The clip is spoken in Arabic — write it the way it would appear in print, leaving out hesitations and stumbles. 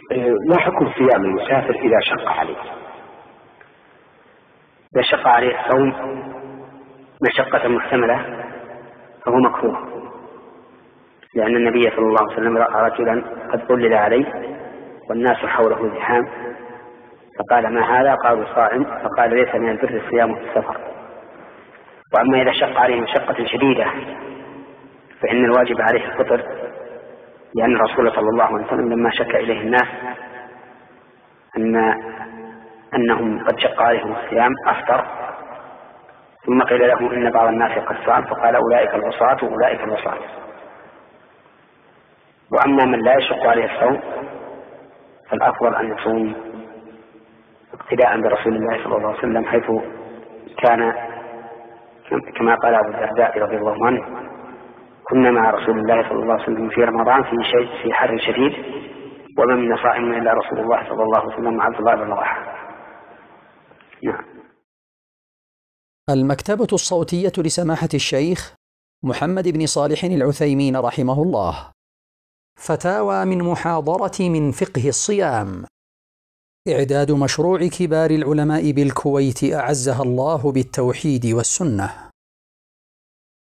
ما حكم صيام المسافر إذا شق عليه؟ إذا شق عليه الصوم مشقة محتملة فهو مكروه، لأن النبي صلى الله عليه وسلم رأى رجلا قد ظلل عليه والناس حوله زحام فقال: ما هذا؟ قالوا: صائم. فقال: ليس من البر الصيام في السفر. وأما إذا شق عليه مشقة شديدة فإن الواجب عليه الفطر، لأن الرسول صلى الله عليه وسلم لما شك إليه الناس أنهم قد شق عليهم الصيام أفطر، ثم قيل له إن بعض الناس قد صام فقال: أولئك العصاة وأولئك العصاة. وأما من لا يشق عليه الصوم فالأفضل أن يصوم اقتداء برسول الله صلى الله عليه وسلم، حيث كان كما قال أبو الدرداء رضي الله عنه: كنا مع رسول الله صلى الله عليه وسلم في رمضان في حر شديد وما منا صائم إلا رسول الله صلى الله عليه وسلم مع عبد الله بن رواحة. نعم. المكتبة الصوتية لسماحة الشيخ محمد بن صالح العثيمين رحمه الله. فتاوى من محاضرة من فقه الصيام. إعداد مشروع كبار العلماء بالكويت أعزها الله بالتوحيد والسنة.